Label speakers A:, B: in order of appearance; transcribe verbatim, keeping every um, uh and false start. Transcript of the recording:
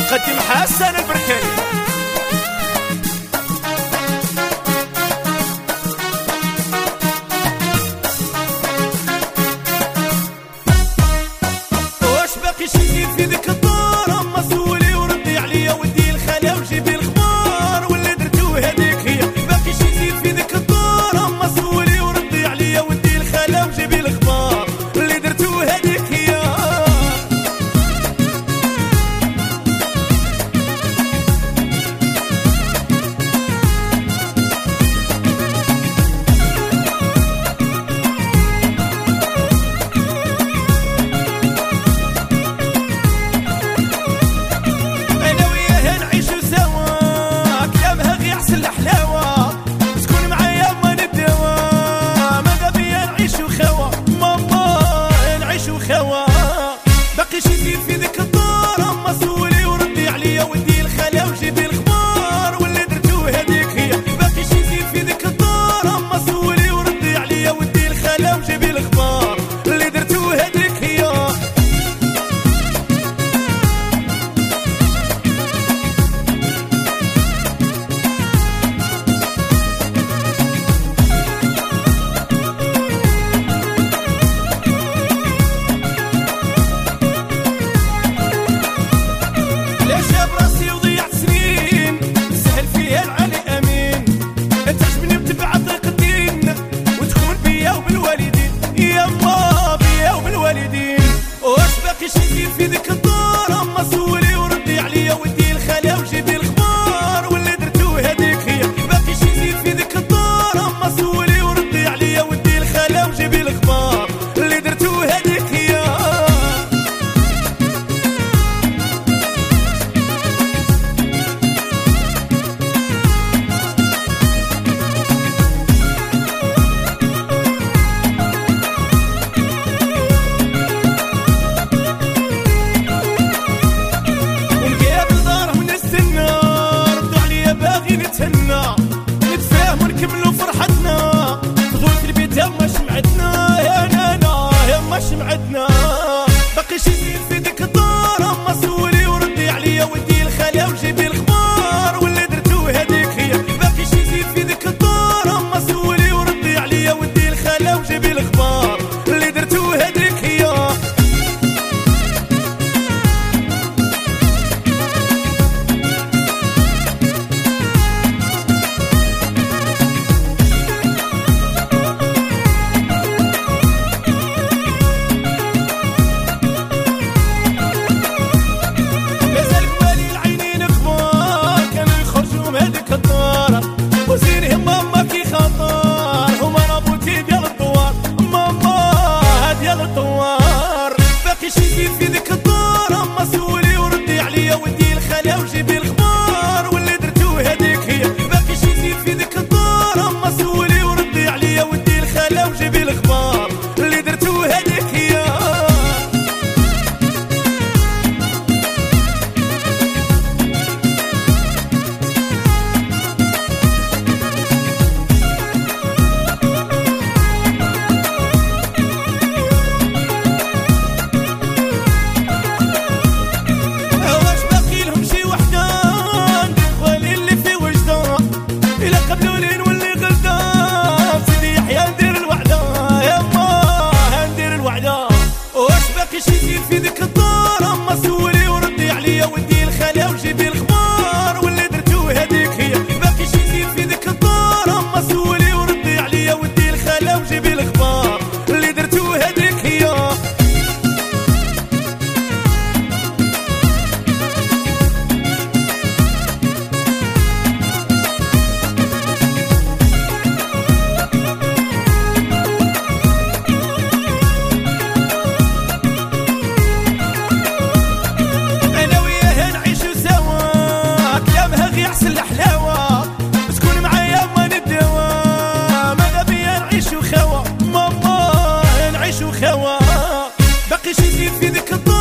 A: قدم حسن البركاني. واش باقي شي جديد في ذيك الدار؟ اما سولي وردي عليا ودي الخلا وجيبي الخبار واللي درتو هذيك هي. باقي شي جديد في ذيك الدار؟ اما سولي وردي عليا ودي الخلا وجيبي الخبار اللي درتو هذيك هي. باقي شي جديد في ذيك الدار؟ اما سولي وردي عليا ودي الخلا وجيبي الخبار واللي درتو هذيك هي. باقي شي جديد في ذيك الدار؟ اما سولي وردي عليا ودي الخلا وجيبي الخبار اللي درتو هذيك هي. شي جديد في ذيك الدار؟ اما سولي وردي عليا ودي الخلا وجيبي الخبار واللي درتو هذيك هي. باقي شي جديد في ذيك الدار؟ اما سولي وردي عليا ودي الخلا وجيبي الخبار اللي درتو هذيك هي. نتفاهم ونكملوا فرحتنا فضول في البيت يما شمعتنا يا نانا يما شمعتنا. باقي شي جديد في ذيك الدار؟ اما سولي وردي عليا ودي الخلا وجيبي الخبار واللي درتو هذيك هي. باقي شي جديد في ذيك الدار؟ اما سولي وردي عليا ودي الخلا وجيبي الخبار اللي درتو هذيك هي. وزينهم ماما كي خطار هما رابوتي ديال الدوار ماما هاد ديال الدوار. باقي شي جديد في ذيك الدار؟ اما سولي وردي عليا ودي الخلا وجيبي الخبار واللي درتو هذيك هي. باقي شي جديد في ذيك الدار؟ اما سولي وردي عليا ودي الخلا وجيبي الخبار اللي درتو هذيك هي. شي جديد في ذيك الدار؟ اما سولي وردي عليا ودي الخلا وجيبي الخبار واللي درتو هذيك هي. باقي شي جديد في ذيك الدار؟ اما سولي وردي عليا ودي الخلا وجيبي الخبار اللي درتو هذيك هي. باقي شي جديد في ذيك الدار؟